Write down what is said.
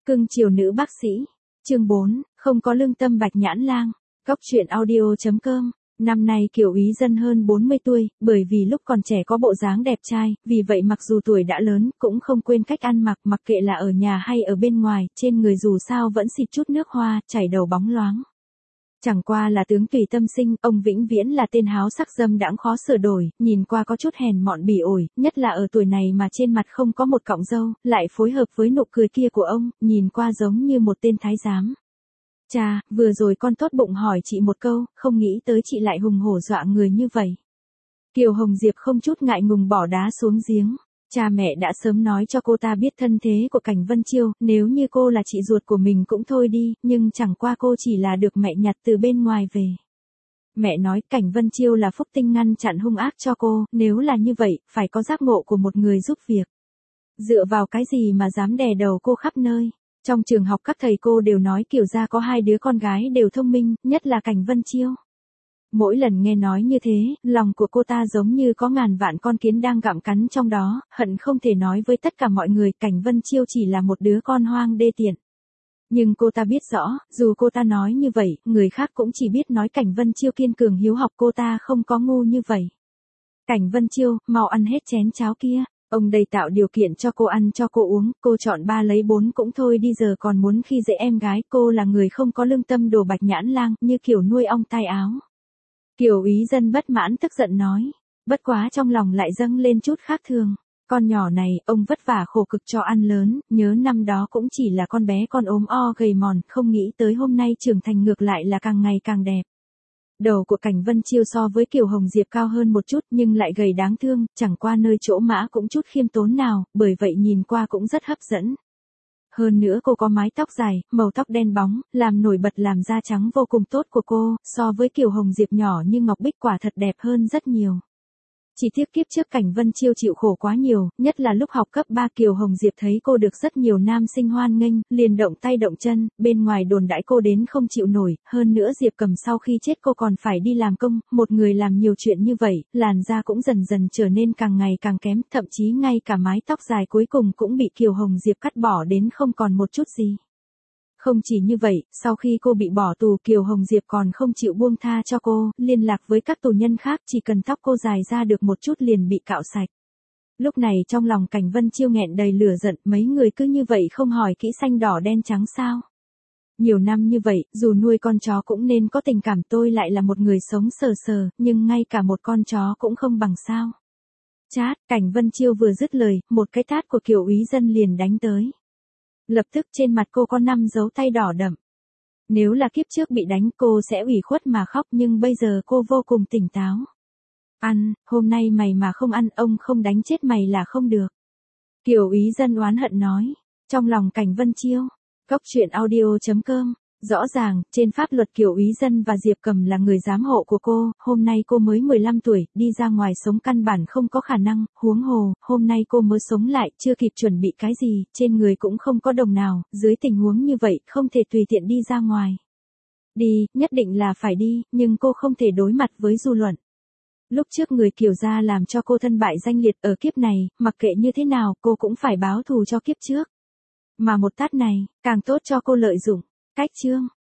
Cưng chiều nữ bác sĩ. Chương 4, không có lương tâm Bạch Nhãn Lang. Góc truyện audio.com. Năm nay Kiều Ý Dân hơn 40 tuổi, bởi vì lúc còn trẻ có bộ dáng đẹp trai, vì vậy mặc dù tuổi đã lớn, cũng không quên cách ăn mặc, mặc kệ là ở nhà hay ở bên ngoài, trên người dù sao vẫn xịt chút nước hoa, chảy đầu bóng loáng. Chẳng qua là tướng tùy tâm sinh, ông vĩnh viễn là tên háo sắc dâm đãng khó sửa đổi, nhìn qua có chút hèn mọn bỉ ổi, nhất là ở tuổi này mà trên mặt không có một cọng râu, lại phối hợp với nụ cười kia của ông, nhìn qua giống như một tên thái giám. Cha, vừa rồi con tốt bụng hỏi chị một câu, không nghĩ tới chị lại hùng hổ dọa người như vậy. Kiều Hồng Diệp không chút ngại ngùng bỏ đá xuống giếng. Cha mẹ đã sớm nói cho cô ta biết thân thế của Cảnh Vân Chiêu, nếu như cô là chị ruột của mình cũng thôi đi, nhưng chẳng qua cô chỉ là được mẹ nhặt từ bên ngoài về. Mẹ nói Cảnh Vân Chiêu là phúc tinh ngăn chặn hung ác cho cô, nếu là như vậy, phải có giác ngộ của một người giúp việc. Dựa vào cái gì mà dám đè đầu cô khắp nơi. Trong trường học các thầy cô đều nói Kiều gia có 2 đứa con gái đều thông minh, nhất là Cảnh Vân Chiêu. Mỗi lần nghe nói như thế, lòng của cô ta giống như có ngàn vạn con kiến đang gặm cắn trong đó, hận không thể nói với tất cả mọi người Cảnh Vân Chiêu chỉ là một đứa con hoang đê tiện. Nhưng cô ta biết rõ, dù cô ta nói như vậy, người khác cũng chỉ biết nói Cảnh Vân Chiêu kiên cường hiếu học, cô ta không có ngu như vậy. Cảnh Vân Chiêu, mau ăn hết chén cháo kia. Ông đây tạo điều kiện cho cô ăn cho cô uống, cô chọn 3 lấy 4 cũng thôi đi, giờ còn muốn khi dễ em gái, cô là người không có lương tâm đồ Bạch Nhãn Lang, như kiểu nuôi ong tai áo. Kiều Ý Dân bất mãn tức giận nói, bất quá trong lòng lại dâng lên chút khác thường. Con nhỏ này, ông vất vả khổ cực cho ăn lớn, nhớ năm đó cũng chỉ là con bé con ốm o gầy mòn, không nghĩ tới hôm nay trưởng thành ngược lại là càng ngày càng đẹp. Đầu của Cảnh Vân Chiêu so với Kiều Hồng Diệp cao hơn một chút nhưng lại gầy đáng thương, chẳng qua nơi chỗ mã cũng chút khiêm tốn nào, bởi vậy nhìn qua cũng rất hấp dẫn. Hơn nữa cô có mái tóc dài, màu tóc đen bóng, làm nổi bật làm da trắng vô cùng tốt của cô, so với Kiều Hồng Diệp nhỏ như ngọc bích quả thật đẹp hơn rất nhiều. Chỉ tiếc kiếp trước Cảnh Vân Chiêu chịu khổ quá nhiều, nhất là lúc học cấp 3 Kiều Hồng Diệp thấy cô được rất nhiều nam sinh hoan nghênh, liền động tay động chân, bên ngoài đồn đãi cô đến không chịu nổi, hơn nữa Diệp Cầm sau khi chết cô còn phải đi làm công, một người làm nhiều chuyện như vậy, làn da cũng dần dần trở nên càng ngày càng kém, thậm chí ngay cả mái tóc dài cuối cùng cũng bị Kiều Hồng Diệp cắt bỏ đến không còn một chút gì. Không chỉ như vậy, sau khi cô bị bỏ tù Kiều Hồng Diệp còn không chịu buông tha cho cô, liên lạc với các tù nhân khác chỉ cần tóc cô dài ra được một chút liền bị cạo sạch. Lúc này trong lòng Cảnh Vân Chiêu nghẹn đầy lửa giận, mấy người cứ như vậy không hỏi kỹ xanh đỏ đen trắng sao. Nhiều năm như vậy, dù nuôi con chó cũng nên có tình cảm, tôi lại là một người sống sờ sờ, nhưng ngay cả một con chó cũng không bằng sao. Chát, Cảnh Vân Chiêu vừa dứt lời, một cái tát của Kiều Ý Dân liền đánh tới. Lập tức trên mặt cô có 5 dấu tay đỏ đậm. Nếu là kiếp trước bị đánh cô sẽ ủy khuất mà khóc, nhưng bây giờ cô vô cùng tỉnh táo. Ăn, hôm nay mày mà không ăn ông không đánh chết mày là không được. Kiều Ý Dân oán hận nói. Trong lòng Cảnh Vân Chiêu. Góc truyện audio.com. Rõ ràng, trên pháp luật Kiều Ý Dân và Diệp Cầm là người giám hộ của cô, hôm nay cô mới 15 tuổi, đi ra ngoài sống căn bản không có khả năng, huống hồ, hôm nay cô mới sống lại, chưa kịp chuẩn bị cái gì, trên người cũng không có đồng nào, dưới tình huống như vậy, không thể tùy tiện đi ra ngoài. Đi, nhất định là phải đi, nhưng cô không thể đối mặt với dư luận. Lúc trước người Kiều gia làm cho cô thân bại danh liệt, ở kiếp này, mặc kệ như thế nào, cô cũng phải báo thù cho kiếp trước. Mà một tát này, càng tốt cho cô lợi dụng. Cách chương.